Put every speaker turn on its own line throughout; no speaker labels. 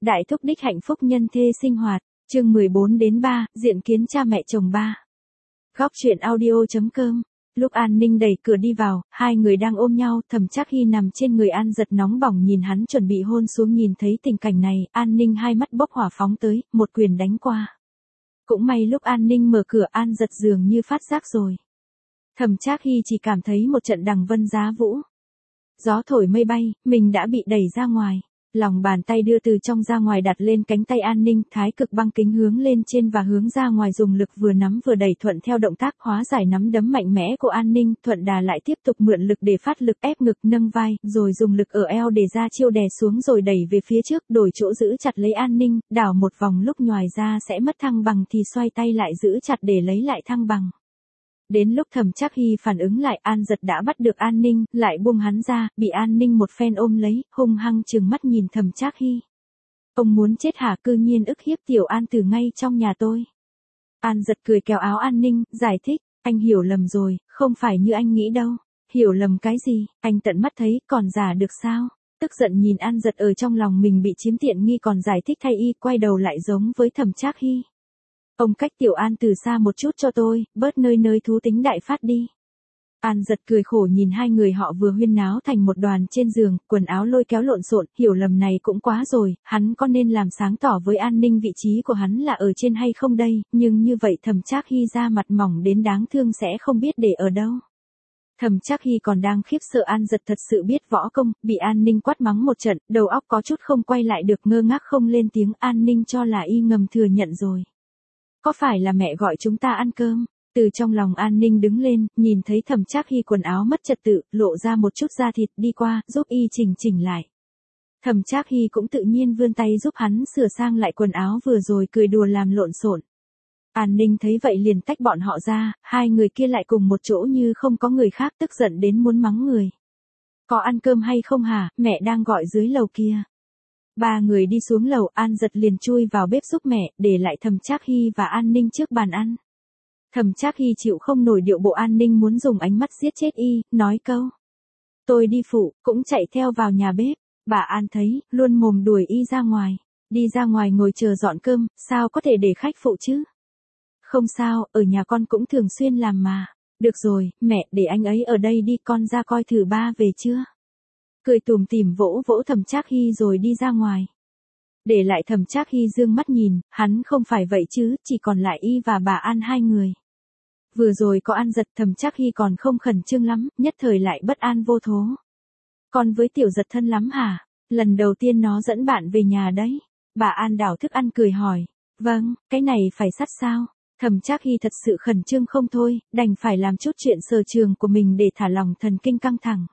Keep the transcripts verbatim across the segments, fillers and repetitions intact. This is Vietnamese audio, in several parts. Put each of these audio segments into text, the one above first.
Đại thúc đích hạnh phúc nhân thê sinh hoạt, chương mười bốn đến ba, diện kiến cha mẹ chồng ba. Góc truyện audio chấm com. Lúc An Ninh đẩy cửa đi vào, hai người đang ôm nhau, Thẩm Trác Hy nằm trên người An Dật nóng bỏng nhìn hắn chuẩn bị hôn xuống. Nhìn thấy tình cảnh này, An Ninh hai mắt bốc hỏa phóng tới, một quyền đánh qua. Cũng may lúc An Ninh mở cửa, An Dật dường như phát giác rồi. Thẩm Trác Hy chỉ cảm thấy một trận đằng vân giá vũ. Gió thổi mây bay, mình đã bị đẩy ra ngoài. Lòng bàn tay đưa từ trong ra ngoài đặt lên cánh tay An Ninh, thái cực băng kính hướng lên trên và hướng ra ngoài, dùng lực vừa nắm vừa đẩy thuận theo động tác hóa giải nắm đấm mạnh mẽ của An Ninh. Thuận đà lại tiếp tục mượn lực để phát lực ép ngực nâng vai, rồi dùng lực ở eo để ra chiêu đè xuống rồi đẩy về phía trước, đổi chỗ giữ chặt lấy An Ninh, đảo một vòng lúc nhoài ra sẽ mất thăng bằng thì xoay tay lại giữ chặt để lấy lại thăng bằng. Đến lúc Thẩm Trác Hy phản ứng lại, An Dật đã bắt được An Ninh, lại buông hắn ra, bị An Ninh một phen ôm lấy, hung hăng trừng mắt nhìn Thẩm Trác Hy. Ông muốn chết hả, cư nhiên ức hiếp tiểu An Tử ngay trong nhà tôi. An Dật cười kéo áo An Ninh, giải thích, anh hiểu lầm rồi, không phải như anh nghĩ đâu. Hiểu lầm cái gì, anh tận mắt thấy, còn giả được sao? Tức giận nhìn An Dật ở trong lòng mình bị chiếm tiện nghi còn giải thích thay y, quay đầu lại giống với Thẩm Trác Hy. Ông cách tiểu An từ xa một chút cho tôi, bớt nơi nơi thú tính đại phát đi. An Dật cười khổ nhìn hai người họ vừa huyên náo thành một đoàn trên giường, quần áo lôi kéo lộn xộn, hiểu lầm này cũng quá rồi, hắn có nên làm sáng tỏ với An Ninh vị trí của hắn là ở trên hay không đây, nhưng như vậy Thẩm Trác Hy da mặt mỏng đến đáng thương sẽ không biết để ở đâu. Thẩm Trác Hy còn đang khiếp sợ An Dật thật sự biết võ công, bị An Ninh quát mắng một trận, đầu óc có chút không quay lại được, ngơ ngác không lên tiếng. An Ninh cho là y ngầm thừa nhận rồi. Có phải là mẹ gọi chúng ta ăn cơm? Từ trong lòng An Ninh đứng lên, nhìn thấy Thẩm Trác Hy quần áo mất trật tự, lộ ra một chút da thịt, đi qua, giúp y chỉnh chỉnh lại. Thẩm Trác Hy cũng tự nhiên vươn tay giúp hắn sửa sang lại quần áo vừa rồi cười đùa làm lộn xộn. An Ninh thấy vậy liền tách bọn họ ra, hai người kia lại cùng một chỗ như không có người khác, tức giận đến muốn mắng người. Có ăn cơm hay không hả, mẹ đang gọi dưới lầu kia. Ba người đi xuống lầu, An Dật liền chui vào bếp giúp mẹ, để lại Thẩm Trác Hy và An Ninh trước bàn ăn. Thẩm Trác Hy chịu không nổi điệu bộ An Ninh muốn dùng ánh mắt giết chết y, nói câu. Tôi đi phụ, cũng chạy theo vào nhà bếp. Bà An thấy, luôn mồm đuổi y ra ngoài. Đi ra ngoài ngồi chờ dọn cơm, sao có thể để khách phụ chứ? Không sao, ở nhà con cũng thường xuyên làm mà. Được rồi, mẹ, để anh ấy ở đây đi, con ra coi thử ba về chưa? Cười tủm tỉm vỗ vỗ Thẩm Trác Hy rồi đi ra ngoài. Để lại Thẩm Trác Hy dương mắt nhìn, hắn không phải vậy chứ, chỉ còn lại y và bà An hai người. Vừa rồi có An Dật, Thẩm Trác Hy còn không khẩn trương lắm, nhất thời lại bất an vô thố. Con với tiểu Dật thân lắm hả? Lần đầu tiên nó dẫn bạn về nhà đấy. Bà An đảo thức ăn cười hỏi. Vâng, cái này phải sắt sao? Thẩm Trác Hy thật sự khẩn trương không thôi, đành phải làm chút chuyện sở trường của mình để thả lỏng thần kinh căng thẳng.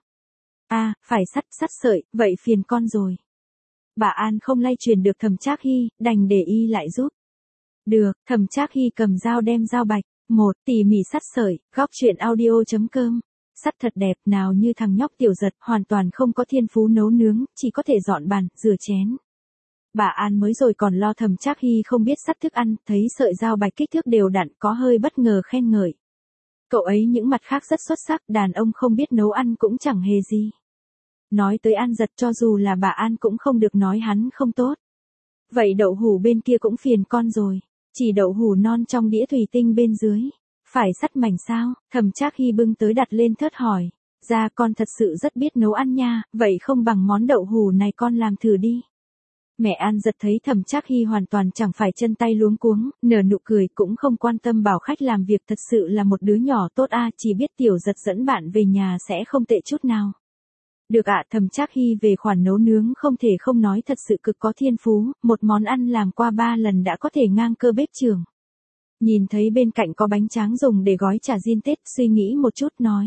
À, phải sắt, sắt sợi, vậy phiền con rồi. Bà An không lay truyền được Thẩm Trác Hy, đành để y lại giúp. Được, Thẩm Trác Hy cầm dao đem dao bạch. Một, tỉ mỉ sắt sợi, góc truyện audio chấm com. Sắt thật đẹp, nào như thằng nhóc tiểu Dật, hoàn toàn không có thiên phú nấu nướng, chỉ có thể dọn bàn, rửa chén. Bà An mới rồi còn lo Thẩm Trác Hy không biết sắt thức ăn, thấy sợi dao bạch kích thước đều đặn, có hơi bất ngờ khen ngợi. Cậu ấy những mặt khác rất xuất sắc, đàn ông không biết nấu ăn cũng chẳng hề gì. Nói tới An Dật, cho dù là bà An cũng không được nói hắn không tốt. Vậy đậu hủ bên kia cũng phiền con rồi. Chỉ đậu hủ non trong đĩa thủy tinh bên dưới. Phải sắt mảnh sao? Thẩm Trác Hy bưng tới đặt lên thớt hỏi. Dạ con thật sự rất biết nấu ăn nha, vậy không bằng món đậu hủ này con làm thử đi. Mẹ An Dật thấy Thẩm Trác Hy hoàn toàn chẳng phải chân tay luống cuống, nở nụ cười, cũng không quan tâm bảo khách làm việc, thật sự là một đứa nhỏ tốt a, chỉ biết tiểu Dật dẫn bạn về nhà sẽ không tệ chút nào. Được ạ, Thẩm Trác Hy về khoản nấu nướng không thể không nói thật sự cực có thiên phú, một món ăn làm qua ba lần đã có thể ngang cơ bếp trưởng. Nhìn thấy bên cạnh có bánh tráng dùng để gói trà diên Tết, suy nghĩ một chút nói.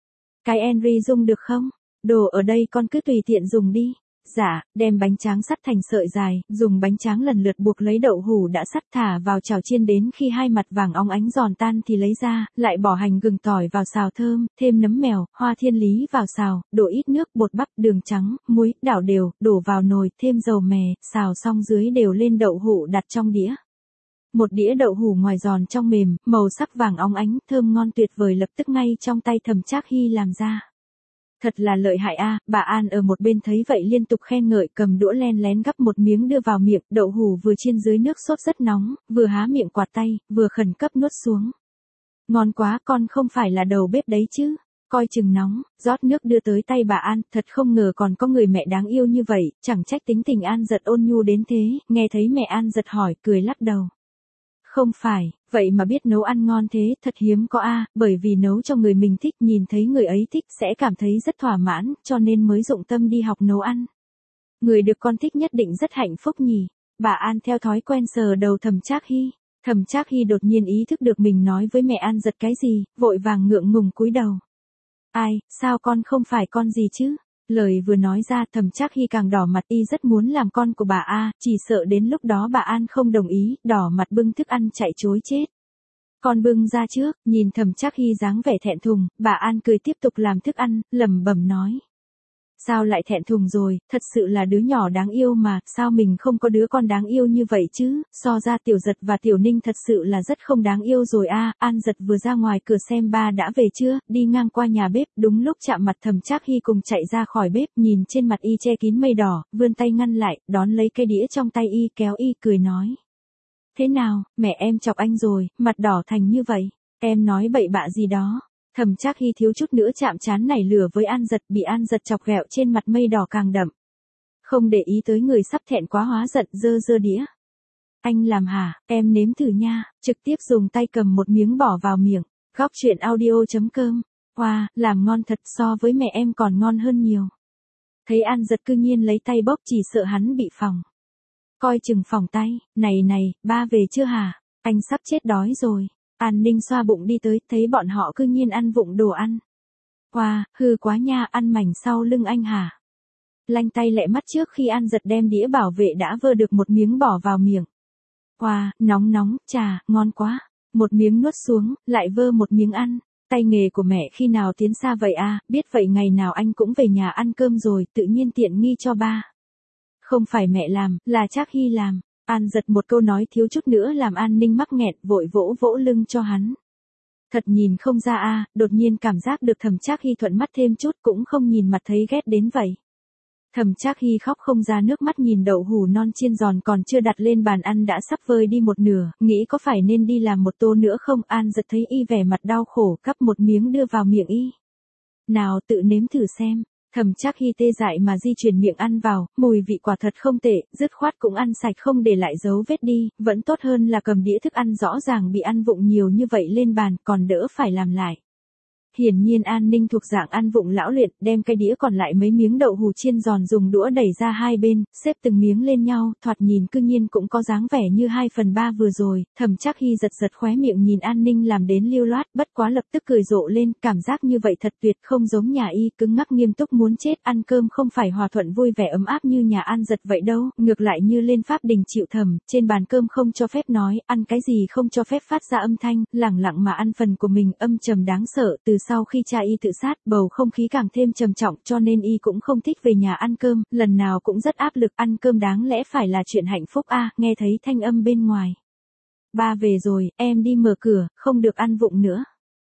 Cái Henry dùng được không? Đồ ở đây con cứ tùy tiện dùng đi. Dạ, đem bánh tráng sắt thành sợi dài, dùng bánh tráng lần lượt buộc lấy đậu hủ đã sắt thả vào chảo chiên đến khi hai mặt vàng óng ánh giòn tan thì lấy ra, lại bỏ hành gừng tỏi vào xào thơm, thêm nấm mèo, hoa thiên lý vào xào, đổ ít nước, bột bắp, đường trắng, muối, đảo đều, đổ vào nồi, thêm dầu mè, xào xong dưới đều lên đậu hủ đặt trong đĩa. Một đĩa đậu hủ ngoài giòn trong mềm, màu sắc vàng óng ánh, thơm ngon tuyệt vời lập tức ngay trong tay Thẩm Trác Hy làm ra. Thật là lợi hại a, bà An ở một bên thấy vậy liên tục khen ngợi, cầm đũa len lén gắp một miếng đưa vào miệng, đậu hủ vừa chiên dưới nước sốt rất nóng, vừa há miệng quạt tay, vừa khẩn cấp nuốt xuống. Ngon quá, con không phải là đầu bếp đấy chứ? Coi chừng nóng, rót nước đưa tới tay bà An, thật không ngờ còn có người mẹ đáng yêu như vậy, chẳng trách tính tình An Giật ôn nhu đến thế, nghe thấy mẹ An Giật hỏi, cười lắc đầu. Không phải, vậy mà biết nấu ăn ngon thế, thật hiếm có a, bởi vì nấu cho người mình thích, nhìn thấy người ấy thích sẽ cảm thấy rất thỏa mãn, cho nên mới dụng tâm đi học nấu ăn. Người được con thích nhất định rất hạnh phúc nhỉ. Bà An theo thói quen sờ đầu Thẩm Trác Hy. Thẩm Trác Hy đột nhiên ý thức được mình nói với mẹ An Giật cái gì, vội vàng ngượng ngùng cúi đầu. Ai, sao con không phải con gì chứ? Lời vừa nói ra Thẩm Trác Hy càng đỏ mặt, y rất muốn làm con của bà A, chỉ sợ đến lúc đó bà An không đồng ý, đỏ mặt bưng thức ăn chạy chối chết. Con bưng ra trước, nhìn Thẩm Trác Hy dáng vẻ thẹn thùng, bà An cười tiếp tục làm thức ăn, lẩm bẩm nói. Sao lại thẹn thùng rồi, thật sự là đứa nhỏ đáng yêu mà, sao mình không có đứa con đáng yêu như vậy chứ, so ra Tiểu Giật và Tiểu Ninh thật sự là rất không đáng yêu rồi a. An Giật vừa ra ngoài cửa xem ba đã về chưa, đi ngang qua nhà bếp, đúng lúc chạm mặt Thẩm Trác Hy cùng chạy ra khỏi bếp, nhìn trên mặt y che kín mây đỏ, vươn tay ngăn lại, đón lấy cây đĩa trong tay y, kéo y cười nói. Thế nào, mẹ em chọc anh rồi, mặt đỏ thành như vậy, em nói bậy bạ gì đó. Thẩm Trác Hy thiếu chút nữa chạm trán nảy lửa với An Giật, bị An Giật chọc ghẹo trên mặt mây đỏ càng đậm. Không để ý tới người sắp thẹn quá hóa giận, dơ dơ đĩa. Anh làm hả, em nếm thử nha, trực tiếp dùng tay cầm một miếng bỏ vào miệng. Góc truyện audio chấm com. Wow, làm ngon thật, so với mẹ em còn ngon hơn nhiều. Thấy An Giật cư nhiên lấy tay bóp, chỉ sợ hắn bị phỏng. Coi chừng phỏng tay, này này, ba về chưa hả? Anh sắp chết đói rồi. An Ninh xoa bụng đi tới, thấy bọn họ cư nhiên ăn vụng đồ ăn. Wow, hư quá nha, ăn mảnh sau lưng anh hả? Lanh tay lẹ mắt trước khi An Giật đem đĩa bảo vệ đã vơ được một miếng bỏ vào miệng. Wow, nóng nóng, chà, ngon quá. Một miếng nuốt xuống, lại vơ một miếng ăn. Tay nghề của mẹ khi nào tiến xa vậy à, biết vậy ngày nào anh cũng về nhà ăn cơm rồi, tự nhiên tiện nghi cho ba. Không phải mẹ làm, là Trác Hy làm. An Giật một câu nói thiếu chút nữa làm An Ninh mắc nghẹn, vội vỗ vỗ lưng cho hắn. Thật nhìn không ra a, đột nhiên cảm giác được Thẩm Trác Hy thuận mắt thêm chút, cũng không nhìn mặt thấy ghét đến vậy. Thẩm Trác Hy khóc không ra nước mắt, nhìn đậu hủ non chiên giòn còn chưa đặt lên bàn ăn đã sắp vơi đi một nửa, nghĩ có phải nên đi làm một tô nữa không. An Giật thấy y vẻ mặt đau khổ, cắp một miếng đưa vào miệng y. Nào tự nếm thử xem. Thẩm Trác Hy tê dại mà di chuyển miệng ăn vào, mùi vị quả thật không tệ, dứt khoát cũng ăn sạch không để lại dấu vết đi, vẫn tốt hơn là cầm đĩa thức ăn rõ ràng bị ăn vụng nhiều như vậy lên bàn, còn đỡ phải làm lại. Hiển nhiên An Ninh thuộc dạng ăn vụng lão luyện, đem cái đĩa còn lại mấy miếng đậu hủ chiên giòn dùng đũa đẩy ra hai bên, xếp từng miếng lên nhau, thoạt nhìn cư nhiên cũng có dáng vẻ như hai phần ba vừa rồi. Thẩm Trác Hy giật giật khóe miệng nhìn An Ninh làm đến lưu loát, bất quá lập tức cười rộ lên, cảm giác như vậy thật tuyệt, không giống nhà y cứng ngắc nghiêm túc muốn chết. Ăn cơm không phải hòa thuận vui vẻ ấm áp như nhà An Giật vậy đâu, ngược lại như lên pháp đình chịu thẩm, trên bàn cơm không cho phép nói, ăn cái gì không cho phép phát ra âm thanh, lẳng lặng mà ăn phần của mình, âm trầm đáng sợ. Từ sau khi cha y tự sát, bầu không khí càng thêm trầm trọng, cho nên y cũng không thích về nhà ăn cơm, lần nào cũng rất áp lực. Ăn cơm đáng lẽ phải là chuyện hạnh phúc a. Nghe thấy thanh âm bên ngoài. Ba về rồi, em đi mở cửa, không được ăn vụng nữa.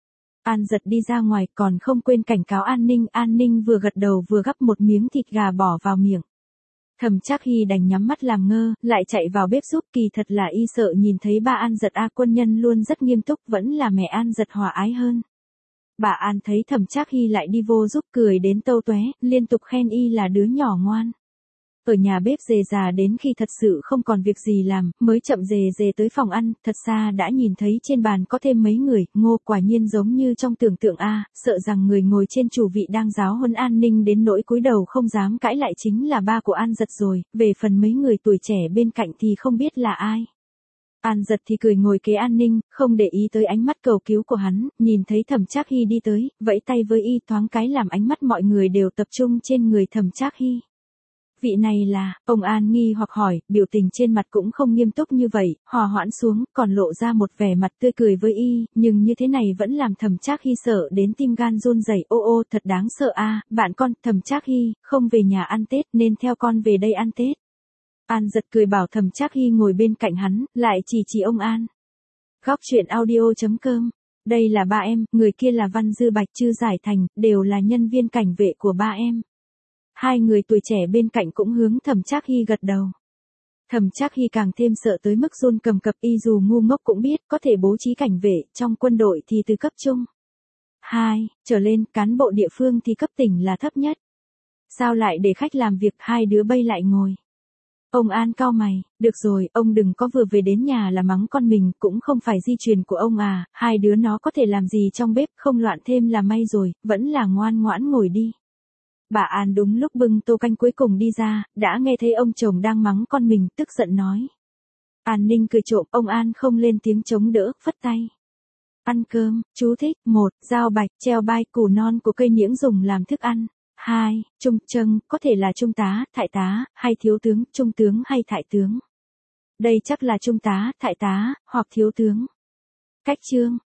An Giật đi ra ngoài, còn không quên cảnh cáo An Ninh. An Ninh vừa gật đầu vừa gắp một miếng thịt gà bỏ vào miệng. Thẩm Trác Hy đành nhắm mắt làm ngơ, lại chạy vào bếp giúp. Kỳ thật là y sợ nhìn thấy ba An Giật a, quân nhân luôn rất nghiêm túc, vẫn là mẹ An Giật hòa ái hơn. Bà An thấy Thẩm Trác Hy lại đi vô giúp, cười đến tâu tóe, liên tục khen y là đứa nhỏ ngoan. Ở nhà bếp dề già đến khi thật sự không còn việc gì làm, mới chậm dề dề tới phòng ăn, thật xa đã nhìn thấy trên bàn có thêm mấy người. Ngô, quả nhiên giống như trong tưởng tượng a, sợ rằng người ngồi trên chủ vị đang giáo huấn An Ninh đến nỗi cúi đầu không dám cãi lại chính là ba của An Giật rồi, về phần mấy người tuổi trẻ bên cạnh thì không biết là ai. An Giật thì cười ngồi kế An Ninh, không để ý tới ánh mắt cầu cứu của hắn, nhìn thấy Thẩm Trác Hy đi tới, vẫy tay với y, thoáng cái làm ánh mắt mọi người đều tập trung trên người Thẩm Trác Hy. Vị này là, ông An nghi hoặc hỏi, biểu tình trên mặt cũng không nghiêm túc như vậy, hòa hoãn xuống, còn lộ ra một vẻ mặt tươi cười với y, nhưng như thế này vẫn làm Thẩm Trác Hy sợ đến tim gan run rẩy. Ô ô, thật đáng sợ a, bạn con, Thẩm Trác Hy, không về nhà ăn Tết nên theo con về đây ăn Tết. An Giật cười bảo Thẩm Trác Hy ngồi bên cạnh hắn, lại chỉ chỉ ông An. Góc truyện audio chấm com Đây là ba em, người kia là Văn Dư Bạch Trư Giải Thành, đều là nhân viên cảnh vệ của ba em. Hai người tuổi trẻ bên cạnh cũng hướng Thẩm Trác Hy gật đầu. Thẩm Trác Hy càng thêm sợ tới mức run cầm cập, y dù ngu ngốc cũng biết có thể bố trí cảnh vệ, trong quân đội thì từ cấp trung hai trở lên, cán bộ địa phương thì cấp tỉnh là thấp nhất. Sao lại để khách làm việc, hai đứa bay lại ngồi. Ông An cau mày, được rồi, ông đừng có vừa về đến nhà là mắng con mình, cũng không phải di truyền của ông à, hai đứa nó có thể làm gì trong bếp, không loạn thêm là may rồi, vẫn là ngoan ngoãn ngồi đi. Bà An đúng lúc bưng tô canh cuối cùng đi ra, đã nghe thấy ông chồng đang mắng con mình, tức giận nói. An Ninh cười trộm, ông An không lên tiếng chống đỡ, phất tay. Ăn cơm, chú thích, một, rau bạch, treo bai, củ non của cây niễng dùng làm thức ăn. hai. Trung trâng, có thể là trung tá, thại tá, hay thiếu tướng, trung tướng hay thại tướng. Đây chắc là trung tá, thại tá, hoặc thiếu tướng. Cách chương,